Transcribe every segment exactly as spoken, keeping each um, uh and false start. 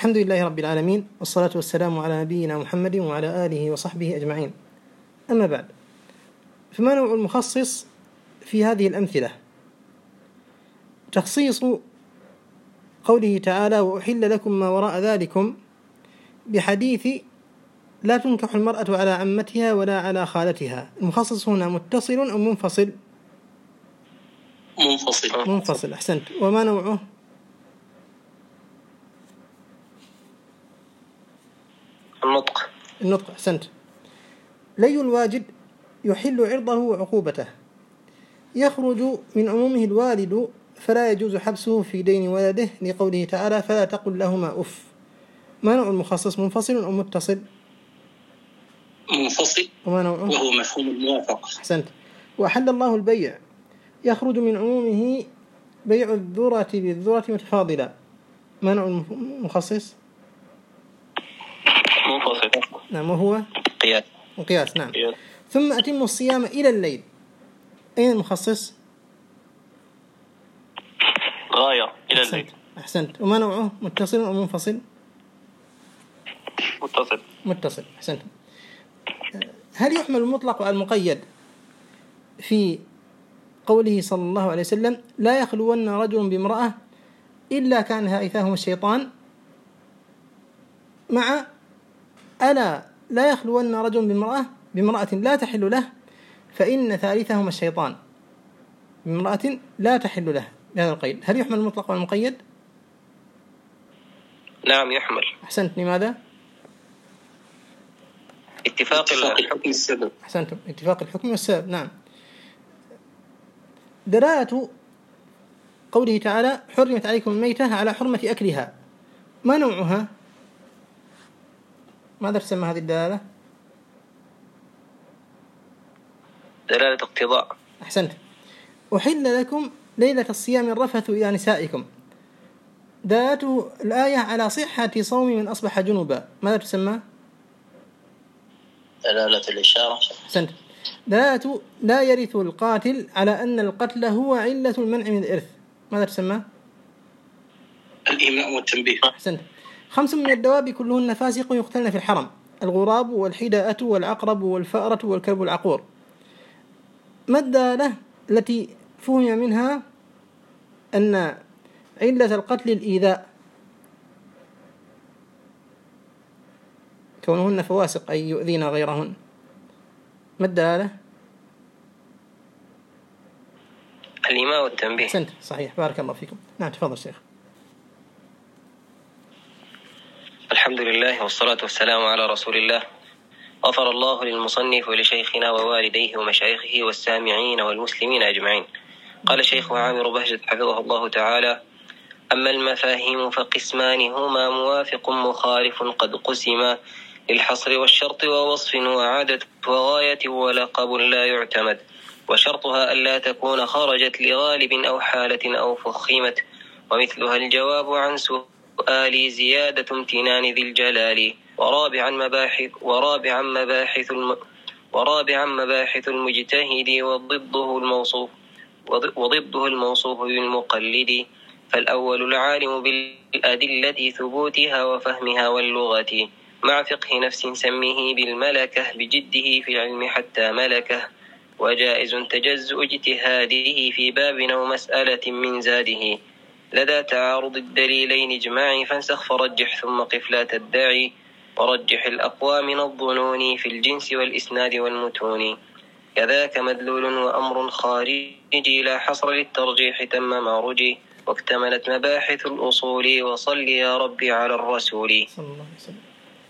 الحمد لله رب العالمين، والصلاة والسلام على نبينا محمد وعلى آله وصحبه أجمعين. أما بعد، فما نوع المخصص في هذه الأمثلة؟ تخصيص قوله تعالى: وأحل لكم ما وراء ذلكم، بحديث لا تنكح المرأة على عمتها ولا على خالتها. المخصص هنا متصل أو منفصل؟ منفصل. منفصل، أحسنت. وما نوعه؟ النطق. النطق، أحسنت. لي الواجد يحل عرضه وعقوبته، يخرج من عمومه الوالد فلا يجوز حبسه في دين ولده، لقوله تعالى: فلا تقل لهما أف. ما نوع المخصص، منفصل أو متصل؟ منفصل. وما نوعه؟ وهو مفهوم الموافقة. أحسنت. وأحل الله البيع، يخرج من عمومه بيع الذرة بالذرة متفاضلا. ما نوع المخصص؟ منفصل. نعم، وهو قياس. قياس، نعم. قياس. ثم أتم الصيام إلى الليل. أين المخصص؟ غاية إلى أحسنت. الليل. أحسنت. وما نوعه، متصل أو منفصل؟ متصل. متصل، أحسنت. هل يحمل المطلق على المقيد في قوله صلى الله عليه وسلم: لا يخلون رجل بامرأة إلا كان هائثاهما الشيطان، مع ألا لا يخلون رجل بامرأة بامرأة لا تحل له فإن ثالثهما الشيطان، بامرأة لا تحل له، بهذا القيد؟ هل يحمل المطلق على المقيد؟ نعم يحمل. أحسنت. لماذا؟ اتفاق الحكم والسبب. أحسنتم، اتفاق الحكم والسبب، نعم. دلالة قوله تعالى: حرمت عليكم الميتة، على حرمة أكلها. ما نوعها؟ ماذا تسمى هذه الدلالة؟ دلالة اقتضاء. أحسنت. أحل لكم ليلة الصيام الرفث إلى نسائكم. دلالة الآية على صحة صوم من أصبح جنبا. ماذا تسمى؟ دلالة الإشارة. أحسنت. دلالة لا يرث القاتل، على أن القتل هو علة المنع من الإرث. ماذا تسمى؟ الإيماء والتنبيه. أحسنت. خمس من الدواب كلهن فاسق يقتلن في الحرم: الغراب والحداءة والعقرب والفأرة والكلب العقور. ما الدالة التي فهم منها أن علة القتل الإيذاء، كونهن فواسق أي يؤذين غيرهن؟ ما الدالة؟ الإيماء والتنبيه. أحسنت، صحيح، بارك الله فيكم. نعم، تفضل شيخ. الحمد لله والصلاة والسلام على رسول الله. غفر الله للمصنف ولشيخنا ووالديه ومشايخه والسامعين والمسلمين أجمعين. قال شيخ عامر بهجت حفظه الله تعالى: أما المفاهيم فقسمان هما: موافق مخالف قد قسما، للحصر والشرط ووصف وعادة وغاية ولقب لا يعتمد، وشرطها ألا تكون خرجت لغالب أو حالة أو فخمت، ومثلها الجواب عن سؤال زيادة امتنان ذي الجلال، ورابعا مباحث ورابعا مباحث الم ورابعا مباحث المجتهد وضده الموصوف وضده الموصوف بالمقلد. فالأول العالم بالأدلة ثبوتها وفهمها واللغة، مع فقه نفس سميه بالملكة، بجده في العلم حتى ملكه، وجائز تجزؤ اجتهاده في باب أو مسألة من زاده، لدى تعارض الدليلين اجماع، فانسخ فرجح ثم قف لا تدعي، ورجح الأقوى من الظنون في الجنس والإسناد والمتون، كذاك مدلول وأمر خارجي، لا حصر للترجيح تم ما رجي، واكتملت مباحث الأصول، وصل يا ربي على الرسول صلى الله عليه وسلم.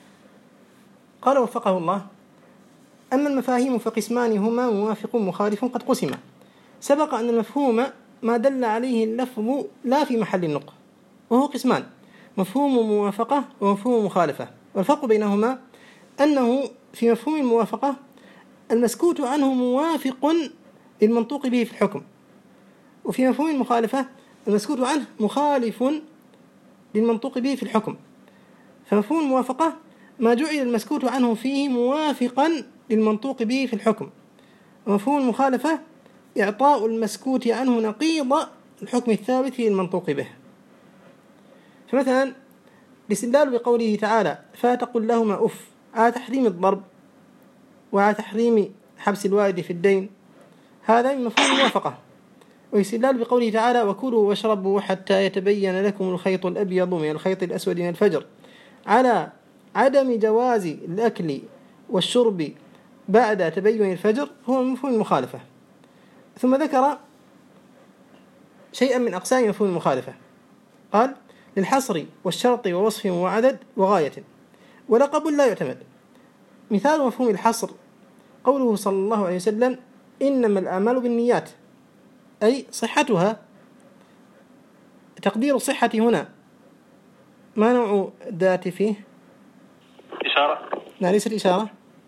قال وفقه الله: أما المفاهيم فقسمان هما: موافق مخالف قد قسم. سبق أن المفهوم ما دل عليه اللفظ لا في محل النطق، وهو قسمان: مفهوم موافقة ومفهوم مخالفة. والفرق بينهما أنه في مفهوم الموافقة المسكوت عنه موافق للمنطوق به في الحكم، وفي مفهوم المخالفة المسكوت عنه مخالف للمنطوق به في الحكم. فمفهوم الموافقة ما جعل المسكوت عنه فيه موافقا للمنطوق به في الحكم، ومفهوم المخالفة إعطاء المسكوت عنه نقيض الحكم الثابت للمنطوق به. فمثلا الاستدلال بقوله تعالى فلا تقل لهما أف على تحريم الضرب وعلى تحريم حبس الوالد في الدين، هذا من مفهوم الموافقة. والاستدلال بقوله تعالى وكلوا واشربوا حتى يتبين لكم الخيط الأبيض من الخيط الأسود من الفجر على عدم جواز الأكل والشرب بعد تبين الفجر هو مفهوم المخالفة. ثم ذكر شيئا من أقسام مفهوم المخالفة، قال للحصر والشرط ووصف وعدد وغاية ولقب لا يعتمد. مثال مفهوم الحصر قوله صلى الله عليه وسلم إنما الأعمال بالنيات، أي صحتها. تقدير الصحة هنا ما نوع الذات فيه؟ إشارة؟ لا ليس الإشارة،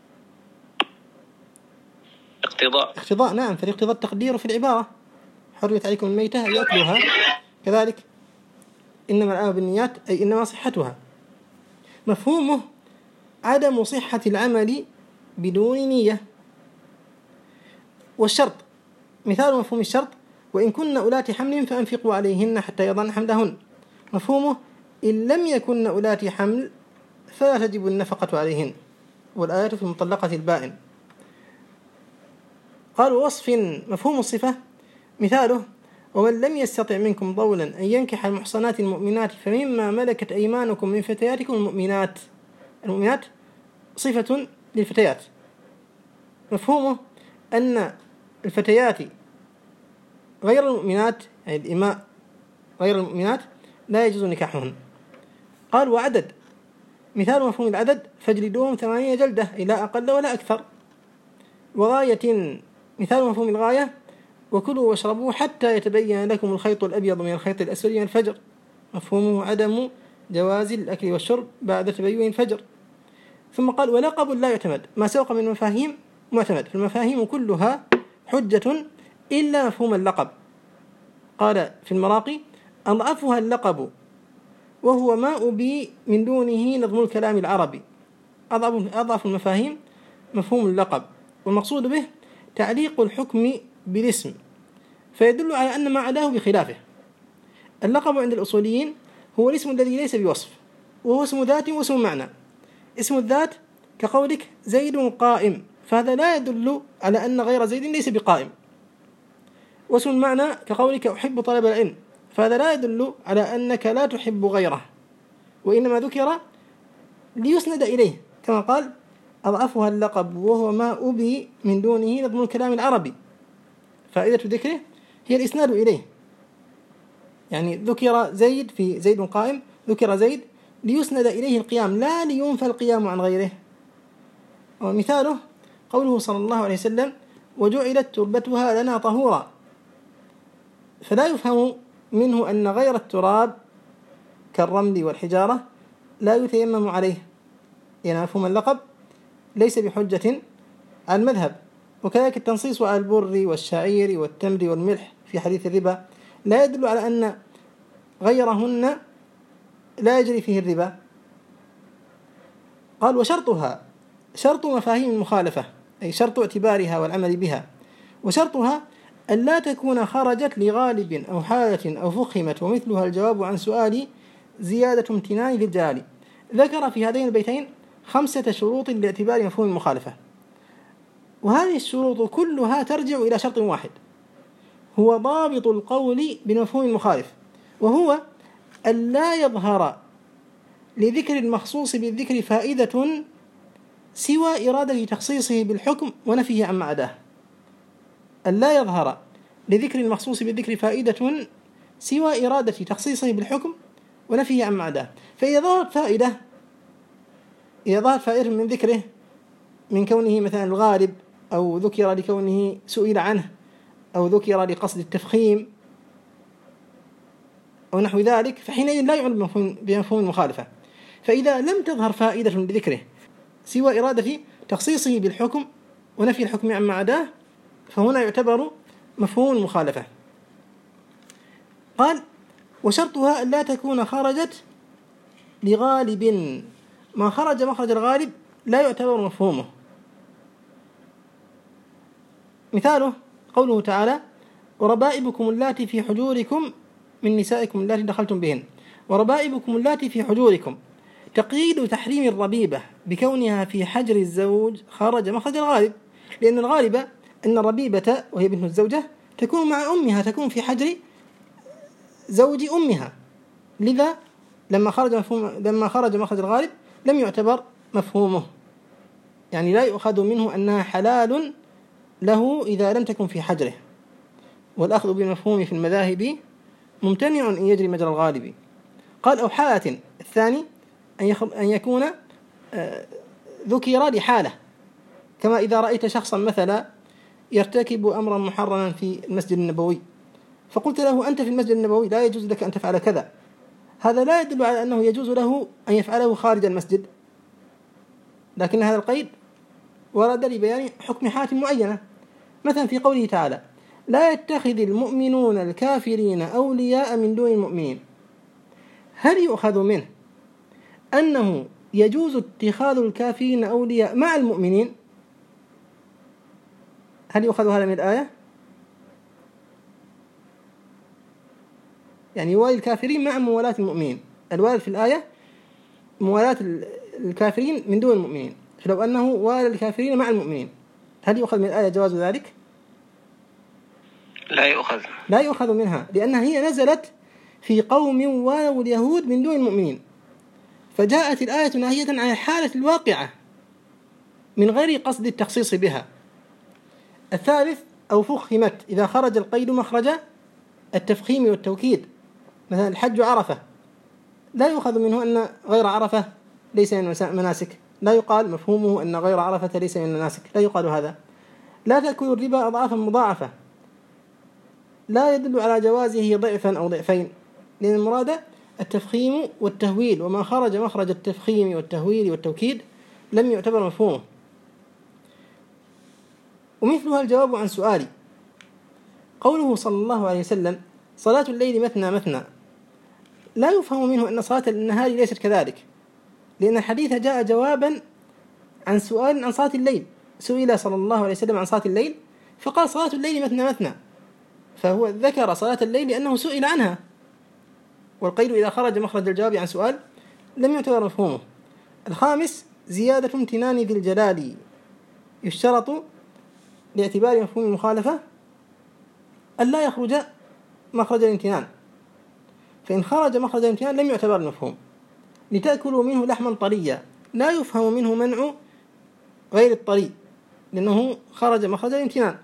اقتضاء. اقتضاء، نعم، فالاقتضاء التقدير في العبارة حرمت عليكم الميتة أي أكلها، كذلك إنما الأعمال بالنيات أي إنما صحتها. مفهومه عدم صحة العمل بدون نية. والشرط مثال مفهوم الشرط وإن كن أولات حمل فأنفقوا عليهن حتى يضعن حملهن. مفهومه إن لم يكن أولات حمل فلا تجب النفقة عليهن، والآية في المطلقة البائن. قال وصف مفهوم الصفة مثاله ومن لم يستطع منكم طولا أن ينكح المحصنات المؤمنات فمما ملكت أيمانكم من فتياتكم المؤمنات. المؤمنات صفة للفتيات. مفهومه أن الفتيات غير المؤمنات، يعني الإماء غير المؤمنات لا يجوز نكاحهن. قال وعدد مثال مفهوم العدد فاجلدوهم ثمانية جلدة أي لا أقل ولا أكثر. وغاية مثال مفهوم الغاية وكلوا واشربوا حتى يتبين لكم الخيط الأبيض من الخيط الأسود من الفجر. مفهومه عدم جواز الأكل والشرب بعد تبين الفجر. ثم قال ولقب لا يعتمد، ما سبق من مفاهيم معتمد، فالمفاهيم كلها حجة إلا مفهوم اللقب. قال في المراقي أضعفها اللقب وهو ما أبي من دونه نظم الكلام العربي. أضعف المفاهيم مفهوم اللقب، والمقصود به تعليق الحكم بالاسم فيدل على أن ما عداه بخلافه. اللقب عند الأصوليين هو الاسم الذي ليس بوصف، وهو اسم ذات واسم معنى. اسم الذات كقولك زيد قائم، فهذا لا يدل على أن غير زيد ليس بقائم. واسم المعنى كقولك أحب طلب العلم، فهذا لا يدل على أنك لا تحب غيره، وإنما ذكر ليسند إليه، كما قال أضعفها اللقب وهو ما أبي من دونه نظم الكلام العربي. فائدة ذكره هي الإسناد إليه، يعني ذكر زيد في زيد قائم، ذكر زيد ليسند إليه القيام لا لينفى القيام عن غيره. ومثاله قوله صلى الله عليه وسلم وجعلت تربتها لنا طهورا، فلا يفهم منه أن غير التراب كالرمل والحجارة لا يتيمم عليه، يعني مفهوم اللقب ليس بحجة على المذهب. وكذلك التنصيص على البر والشعير والتمر والملح في حديث الربا لا يدل على أن غيرهن لا يجري فيه الربا. قال وشرطها شرط مفاهيم المخالفة، أي شرط اعتبارها والعمل بها، وشرطها أن لا تكون خرجت لغالب أو حالة أو فخمت ومثلها الجواب عن سؤال زيادة امتنان للجلال. ذكر في هذين البيتين خمسة شروط لاعتبار مفهوم المخالفة، وهذه الشروط كلها ترجع إلى شرط واحد هو ضابط القول بمفهوم المخالف، وهو أن لا يظهر لذكر المخصوص بالذكر فائدة سوى إرادة تخصيصه بالحكم ونفيه عما عداه. أن لا يظهر لذكر المخصوص بالذكر فائدة سوى إرادة تخصيصه بالحكم ونفيه عما عداه. فإذا ظهرت فائدة إذا ظهرت فائدة من ذكره من كونه مثلا الغالب، أو ذكر لكونه سئل عنه، أو ذكر لقصد التفخيم أو نحو ذلك، فحينئذ لا يعلم بمفهوم المخالفة. فإذا لم تظهر فائدة لذكره سوى إرادة تخصيصه بالحكم ونفي الحكم عما عداه، فهنا يعتبر مفهوم المخالفة. قال وشرطها أن لا تكون خرجت لغالب، ما خرج مخرج الغالب لا يعتبر مفهومه. مثاله قوله تعالى وربائبكم اللاتي في حجوركم من نسائكم اللاتي دخلتم بهن. وربائبكم اللاتي في حجوركم تقييد تحريم الربيبة بكونها في حجر الزوج خرج مخرج الغالب، لأن الغالب أن الربيبة وهي بنت الزوجة تكون مع أمها، تكون في حجر زوج أمها، لذا لما خرج مفهوم لما خرج مخرج الغالب لم يعتبر مفهومه، يعني لا يؤخذ منه أنها حلال له إذا لم تكن في حجره، والأخذ بالمفهوم في المذاهب ممتنع أن يجري مجرى الغالب. قال أو حالة، الثاني أن يكون ذكر لحالة، كما إذا رأيت شخصا مثلا يرتكب أمرا محرما في المسجد النبوي فقلت له أنت في المسجد النبوي لا يجوز لك أن تفعل كذا، هذا لا يدل على أنه يجوز له أن يفعله خارج المسجد، لكن هذا القيد ورد لبيان حكم حالة معينة، مثلا في قوله تعالى لا يتخذ المؤمنون الكافرين أولياء من دون المؤمنين، هل يؤخذ منه أنه يجوز اتخاذ الكافرين أولياء مع المؤمنين؟ هل يؤخذ هذا من الآية؟ يعني يوالي الكافرين مع موالاة المؤمنين، الوالد في الآية موالاة الكافرين من دون المؤمنين، فلو أنه والى الكافرين مع المؤمنين هل يؤخذ من الآية جواز ذلك؟ لا يؤخذ لا يؤخذ منها، لأنها هي نزلت في قوم والوا اليهود من دون المؤمنين، فجاءت الآية ناهية عن الحالة الواقعة من غير قصد التخصيص بها. الثالث أو فخمت، إذا خرج القيد مخرج التفخيم والتوكيد، مثلا الحج عرفة لا يؤخذ منه أن غير عرفة ليس من المناسك، لا يقال مفهومه أن غير عرفة ليس من المناسك، لا يقال هذا. لا تأكل الربا أضعافا مضاعفة لا يدل على جوازه ضعفا أو ضعفين، لأن المراد التفخيم والتهويل، وما خرج مخرج التفخيم والتهويل والتوكيد لم يعتبر مفهومه. ومثلها الجواب عن سؤالي، قوله صلى الله عليه وسلم صلاة الليل مثنى مثنى، لا يفهم منه أن صلاة النهار ليست كذلك، لأن الحديث جاء جوابا عن سؤال عن صلاة الليل، سئل صلى الله عليه وسلم عن صلاة الليل فقال صلاة الليل مثنى مثنى، فهو ذكر صلاة الليل لأنه سئل عنها، والقيد إذا خرج مخرج الجواب عن سؤال لم يعتبر مفهومه. الخامس زيادة امتنان ذي الجلال، يشترط لاعتبار مفهوم المخالفة ألا يخرج مخرج الامتنان، فإن خرج مخرج الامتنان لم يعتبر المفهوم. لتأكلوا منه لحما طريا، لا يفهم منه منع غير الطري لأنه خرج مخرج الامتنان.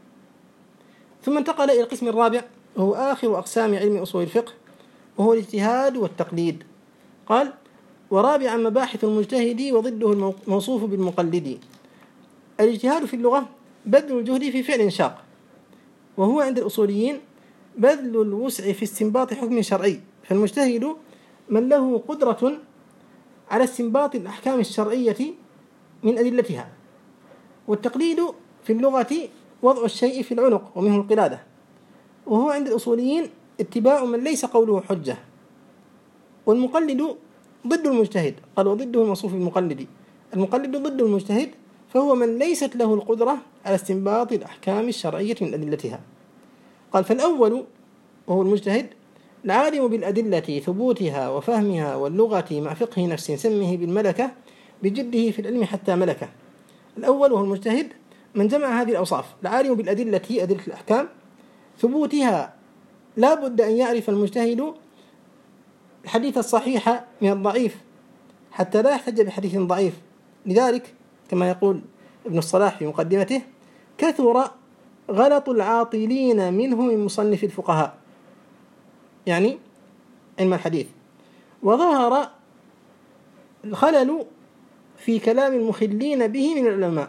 ثم انتقل إلى القسم الرابع وهو آخر أقسام علم أصول الفقه، وهو الاجتهاد والتقليد. قال ورابعا مباحث المجتهد وضده الموصوف بالمقلد. الاجتهاد في اللغة بذل الجهد في فعل شاق، وهو عند الأصوليين بذل الوسع في استنباط حكم شرعي، فالمجتهد من له قدرة على استنباط الأحكام الشرعية من أدلتها. والتقليد في اللغة وضع الشيء في العنق ومنه القلادة، وهو عند الأصوليين اتباع من ليس قوله حجة. والمقلد ضد المجتهد، قال وضده الموصوف بالمقلد، المقلد ضد المجتهد فهو من ليست له القدرة على استنباط الأحكام الشرعية من أدلتها. قال فالأول وهو المجتهد العالم بالأدلة ثبوتها وفهمها واللغة مع فقه نفس سمه بالملكة بجده في العلم حتى ملكه. الأول وهو المجتهد من جمع هذه الأوصاف، العالم بالأدلة أدلة الأحكام، ثبوتها لا بد أن يعرف المجتهد الحديث الصحيح من الضعيف حتى لا يحتج بحديث ضعيف. لذلك كما يقول ابن الصلاح في مقدمته كثر غلط العاطلين منه من مصنف الفقهاء، يعني علم الحديث، وظهر الخلل في كلام المخلين به من العلماء.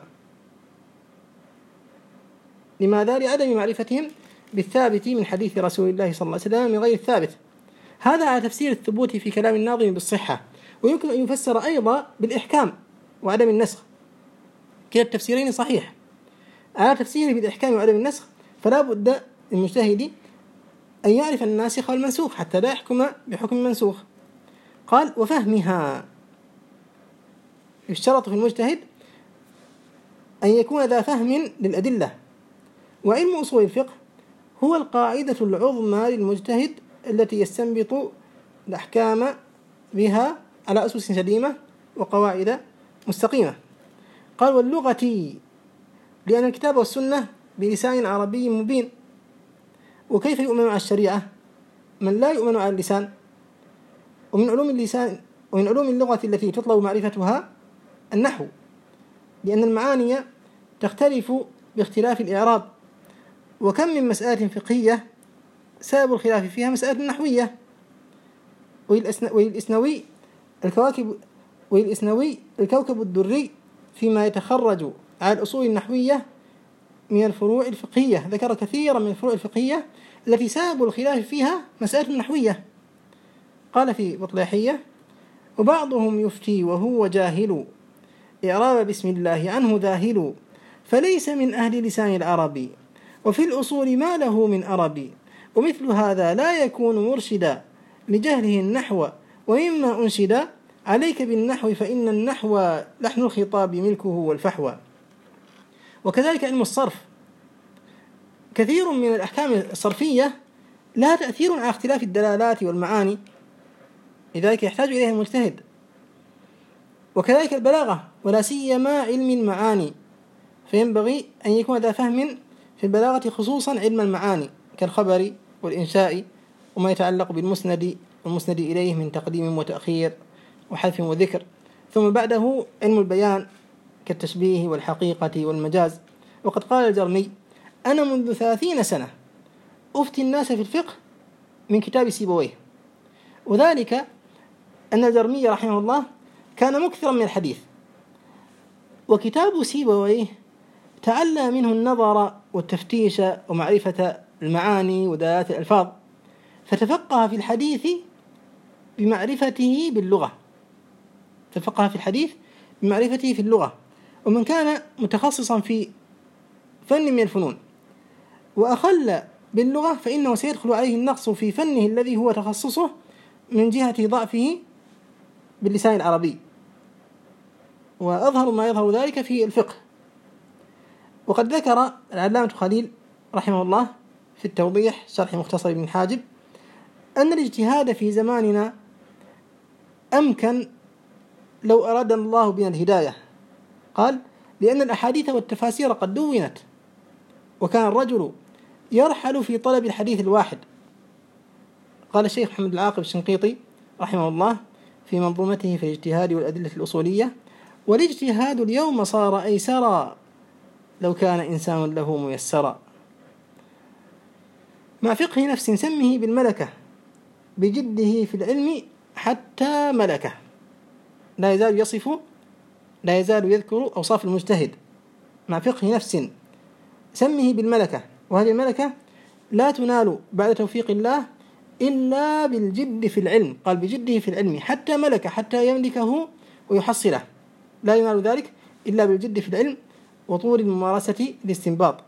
لماذا؟ لعدم معرفتهم بالثابت من حديث رسول الله صلى الله عليه وسلم من غير الثابت. هذا على تفسير الثبوت في كلام الناظم بالصحة، ويمكن أن يفسر أيضا بالإحكام وعدم النسخ، كلا التفسيرين صحيح. على تفسيره بالإحكام وعدم النسخ فلا بد للمجتهد أن يعرف الناسخ والمنسوخ حتى لا يحكم بحكم منسوخ. قال وفهمها، يشترط في المجتهد أن يكون ذا فهم للأدلة. وعلم أصول الفقه هو القاعدة العظمى للمجتهد التي يستنبط الأحكام بها على أسس سليمة وقواعد مستقيمة. قال واللغة لأن الكتاب والسنة بلسان عربي مبين، وكيف يؤمن على الشريعة من لا يؤمن على اللسان؟ ومن علوم اللسان ومن علوم اللغة التي تطلب معرفتها النحو، لأن المعاني تختلف باختلاف الإعراب، وكم من مسألة فقهية سبب الخلاف فيها مسألة نحوية. والإسنوي الكواكب والإسنوي الكوكب الدري فيما يتخرج على الأصول النحوية من الفروع الفقهية، ذكر كثيرا من الفروع الفقهية التي سبب الخلاف فيها مسألة نحوية. قال في بطليحية: وبعضهم يفتي وهو جاهل إعراب بسم الله عنه ذاهل، فليس من أهل لسان العربي، وفي الأصول ما له من أربي، ومثل هذا لا يكون مرشدا لجهله النحو، ومما أنشد عليك بالنحو فإن النحو لحن الخطاب ملكه والفحوى. وكذلك علم الصرف، كثير من الأحكام الصرفية لها تأثير على اختلاف الدلالات والمعاني، لذلك يحتاج إليها المجتهد. وكذلك البلاغة، ولا سيما علم المعاني، فينبغي أن يكون ذا فهم في البلاغة خصوصا علم المعاني كالخبر والإنشاء وما يتعلق بالمسند والمسند إليه من تقديم وتأخير وحذف وذكر. ثم بعده علم البيان كالتشبيه والحقيقة والمجاز. وقد قال الجرمي: أنا منذ ثلاثين سنة أفتي الناس في الفقه من كتاب سيبويه. وذلك أن الجرمي رحمه الله كان مكثرا من الحديث، وكتاب سيبويه تعلم منه النظر والتفتيش ومعرفة المعاني ودلالات الألفاظ، فتفقه في الحديث بمعرفته باللغة تفقه في الحديث بمعرفته في اللغة. ومن كان متخصصا في فن من الفنون وأخل باللغة فإنه سيدخل عليه النقص في فنه الذي هو تخصصه من جهة ضعفه باللسان العربي، وأظهر ما يظهر ذلك في الفقه. وقد ذكر العلامة خليل رحمه الله في التوضيح شرح مختصر ابن حاجب أن الاجتهاد في زماننا أمكن لو أراد الله بنا الهداية. قال: لأن الأحاديث والتفاسير قد دونت، وكان الرجل يرحل في طلب الحديث الواحد. قال الشيخ محمد العاقب الشنقيطي رحمه الله في منظومته في الاجتهاد والأدلة الأصولية: والاجتهاد اليوم صار أيسرا لو كان إنسان له ميسرا، مع فقه نفس سمه بالملكة بجده في العلم حتى ملكه. لا يزال يصف لا يزال يذكر أوصاف المجتهد مع فقه نفس سمه بالملكة، وهذه الملكة لا تنال بعد توفيق الله إلا بالجد في العلم. قال: بجده في العلم حتى ملكه، حتى يملكه ويحصله، لا ينال ذلك إلا بالجد في العلم وطول الممارسة الاستنباط.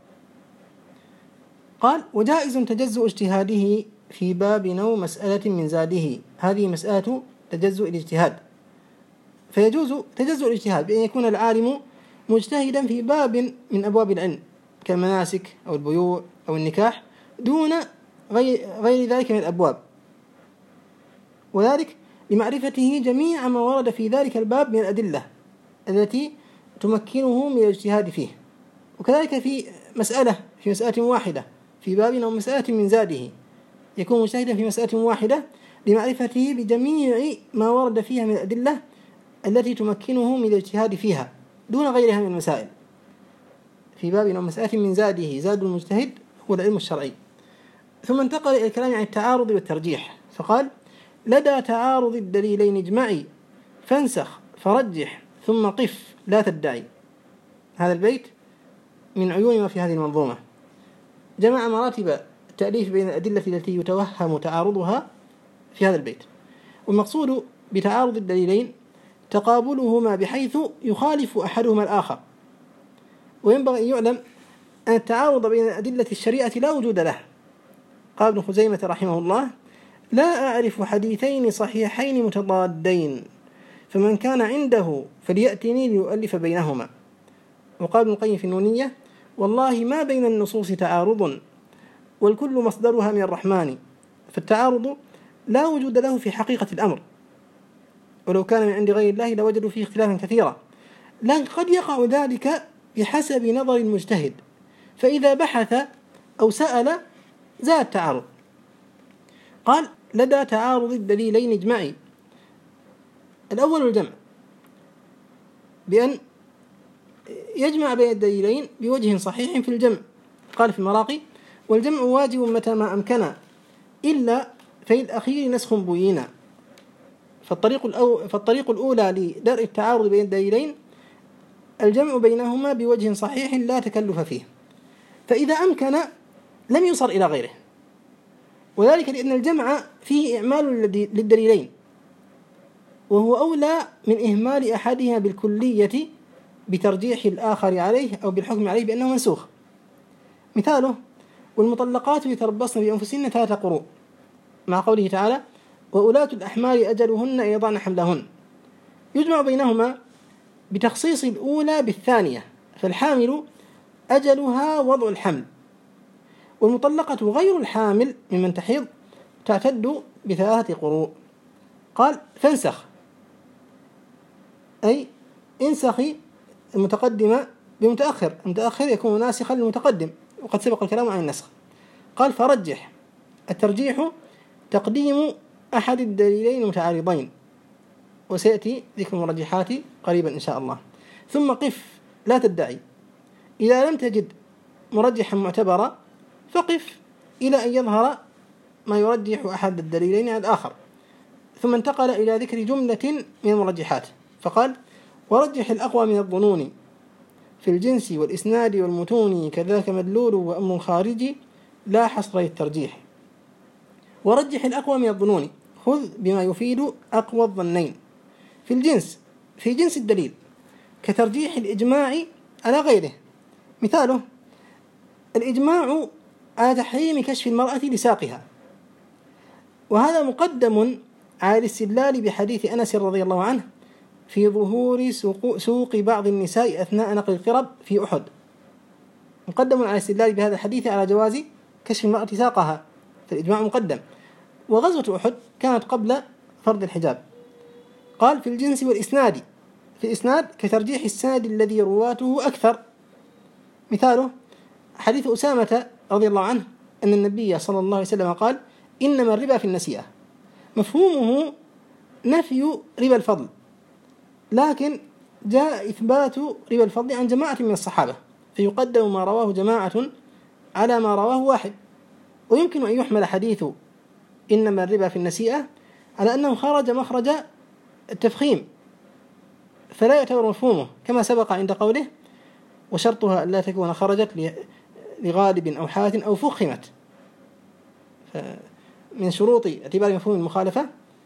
قال: وجائز تجزؤ اجتهاده في باب أو مسألة من زاده. هذه مسألة تجزؤ الاجتهاد، فيجوز تجزؤ الاجتهاد بأن يكون العالم مجتهدا في باب من أبواب العلم كالمناسك أو البيوع أو النكاح دون غير ذلك من الأبواب، وذلك لمعرفته جميع ما ورد في ذلك الباب من الأدلة التي تمكنه من الاجتهاد فيه. وكذلك في مسألة في مسألة واحدة في باب أو مسألة من زاده يكون مجتهدا في مسألة واحدة لمعرفته بجميع ما ورد فيها من الأدلة التي تمكنه من الاجتهاد فيها دون غيرها من المسائل. في باب أو مسألة من زاده، زاد المجتهد هو العلم الشرعي. ثم انتقل إلى الكلام عن التعارض والترجيح، فقال: لدى تعارض الدليلين اجمعي فانسخ فرجح ثم قف لا تدعي. هذا البيت من عيون ما في هذه المنظومة، جمع مراتب التأليف بين الأدلة التي يتوهم تعارضها في هذا البيت. والمقصود بتعارض الدليلين تقابلهما بحيث يخالف أحدهما الآخر. وينبغي أن يعلم أن التعارض بين أدلة الشريعة لا وجود له. قال ابن خزيمة رحمه الله: لا أعرف حديثين صحيحين متضادين، فمن كان عنده فليأتني ليؤلف بينهما. وقال ابن القيم في النونية: والله ما بين النصوص تعارض والكل مصدرها من الرحمن، فالتعارض لا وجود له في حقيقة الأمر. ولو كان من عند غير الله لوجدوا فيه اختلافا كثيرا، لكن قد يقع ذلك بحسب نظر المجتهد، فإذا بحث أو سأل زاد التعارض. قال: لدى تعارض الدليلين اجمعي. الأول الجمع، بأن يجمع بين الدليلين بوجه صحيح في الجمع. قال في المراقي: والجمع واجب متى ما أمكن، إلا في الأخير نسخ بينا. فالطريق, الأو فالطريق الأولى لدرء التعارض بين الدليلين الجمع بينهما بوجه صحيح لا تكلف فيه، فإذا أمكن لم يصر إلى غيره، وذلك لأن الجمع فيه إعمال للدليلين، وهو أولى من إهمال أحدها بالكلية بترجيح الآخر عليه أو بالحكم عليه بأنه منسوخ. مثاله: والمطلقات يتربصن بأنفسهن ثلاثة قروء، مع قوله تعالى: وأولاة الأحمال أجلهن أن يضعن حملهن. يجمع بينهما بتخصيص الأولى بالثانية، فالحامل أجلها وضع الحمل، والمطلقة غير الحامل ممن تحيض تعتد بثلاثة قروء. قال: فانسخ، أي انسخي المتقدم بمتأخر، المتأخر يكون ناسخا للمتقدم، وقد سبق الكلام عن النسخ. قال: فرجح، الترجيح تقديم أحد الدليلين المتعارضين، وسيأتي ذكر المرجحات قريبا إن شاء الله. ثم قف، لا تدعي، إذا لم تجد مرجحا معتبرا فقف إلى أن يظهر ما يرجح أحد الدليلين على الآخر. ثم انتقل إلى ذكر جملة من المرجحات، فقال: ورجح الأقوى من الظنون في الجنس والإسناد والمتون، كذاك مدلول وأمر خارجي لا حصر للترجيح. ورجح الأقوى من الظنون، خذ بما يفيد أقوى الظنين في الجنس، في جنس الدليل، كترجيح الإجماع على غيره. مثاله: الإجماع على تحريم كشف المرأة لساقها، وهذا مقدم على الاستدلال بحديث أنس رضي الله عنه في ظهور سوق, سوق بعض النساء أثناء نقل القرب في أحد، مقدم على الاستدلال بهذا الحديث على جواز كشف المرأة ساقها، فالإجماع مقدم. وغزوة أحد كانت قبل فرض الحجاب. قال: في الجنس والإسناد، في الإسناد كترجيح السند الذي رواته أكثر. مثاله: حديث أسامة رضي الله عنه أن النبي صلى الله عليه وسلم قال: إنما الربا في النسيئة. مفهومه نفي ربا الفضل، لكن جاء إثبات ربا الفضل عن جماعة من الصحابة، فيقدم ما رواه جماعة على ما رواه واحد. ويمكن أن يحمل حديث إنما الربا في النسيئة على أنه خرج مخرج التفخيم، فلا يعتبر مفهومه، كما سبق عند قوله: وشرطها أن لا تكون خرجت لغالب أو حات أو فخمت. من شروط اعتبار مفهوم المخالفة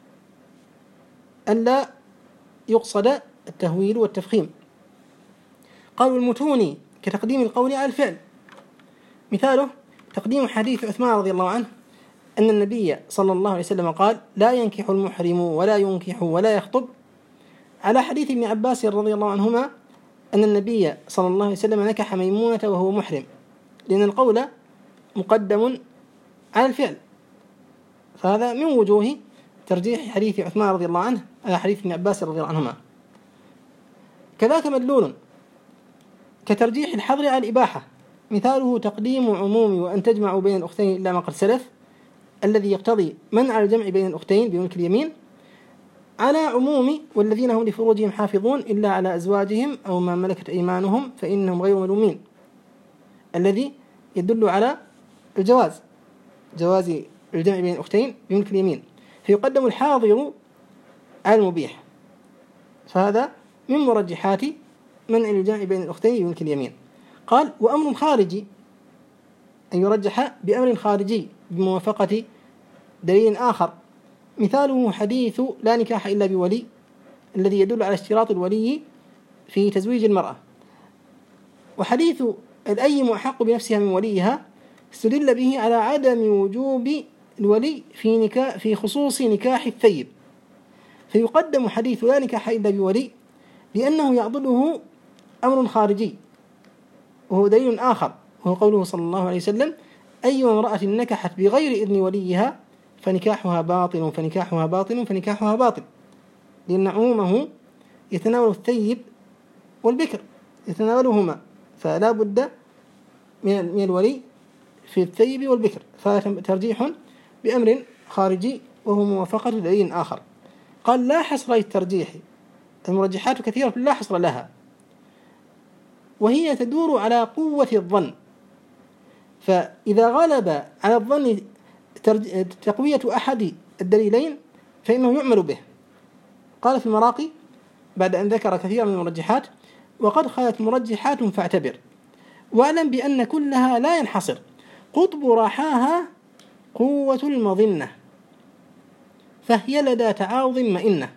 ألا يقصد التهويل والتفخيم. قالوا: المتون كتقديم القول على الفعل. مثاله: تقديم حديث عثمان رضي الله عنه أن النبي صلى الله عليه وسلم قال: لا ينكح المحرم ولا ينكح ولا يخطب، على حديث ابن عباس رضي الله عنهما أن النبي صلى الله عليه وسلم نكح ميمونة وهو محرم، لأن القول مقدم على الفعل. فهذا من وجوه ترجيح حديث عثمان رضي الله عنه على حديث ابن عباس رضي الله عنهما. كذاك مدلول كترجيح الحظر على الإباحة. مثاله: تقديم عموم وأن تجمعوا بين الأختين إلا ما قد سلف، الذي يقتضي منع الجمع بين الأختين بملك اليمين، على عموم والذين هم لفروجهم حافظون إلا على أزواجهم أو ما ملكت أيمانهم فإنهم غير ملومين، الذي يدل على الجواز، جواز الجمع بين الأختين بملك اليمين، فيقدم الحاضر على المبيح. فهذا من مرجحات منع الجمع بين الأختين بملك اليمين. قال: وأمر خارجي، أن يرجح بأمر خارجي بموافقة دليل آخر. مثاله حديث لا نكاح إلا بولي، الذي يدل على اشتراط الولي في تزويج المرأة. وحديث الأيم أحق بنفسها من وليها استدل به على عدم وجوب الولي في نكاح في خصوص نكاح الثيب، فيقدم حديث لا نكاح إلا بولي لأنه يعضده أمر خارجي، وهو دليل آخر، وهو قوله صلى الله عليه وسلم: أي امرأة نكحت بغير إذن وليها فنكاحها باطل فنكاحها باطل فنكاحها باطل. لأن عمومه يتناول الثيب والبكر، يتناولهما، فلا بد من الولي في الثيب والبكر، فترجيح بأمر خارجي وهو موافقة دليل آخر. قال لا حصر للترجيح، المرجحات كثيرة لا حصر لها، وهي تدور على قوة الظن، فإذا غلب على الظن تقوية أحد الدليلين فإنه يعمل به. قال في المراقي بعد أن ذكر كثيرا من المرجحات: وقد خلت مرجحات فاعتبر، واعلم بأن كلها لا ينحصر، قطب راحاها قوة المظنة، فهي لدى تعارض مئنة.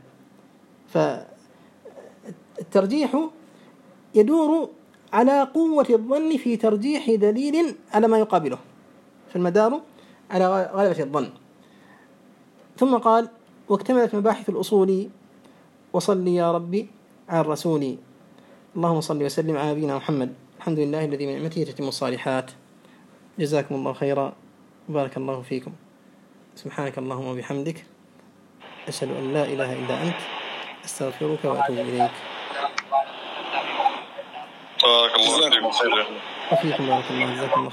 فالترجيح يدور على قوة الظن في ترجيح دليل على ما يقابله، فالمدار على غلبة الظن. ثم قال: واكتملت مباحث الأصول، وصل يا ربي على الرسول. اللهم صل وسلم على نبينا محمد. الحمد لله الذي من نعمته تتم الصالحات. جزاكم الله خيرا، بارك الله فيكم. سبحانك اللهم وبحمدك، أشهد أن لا إله إلا أنت، أستغفرك وأتوب إليك. بارك الله فيكم. وفيكم بارك الله، جزاكم الله.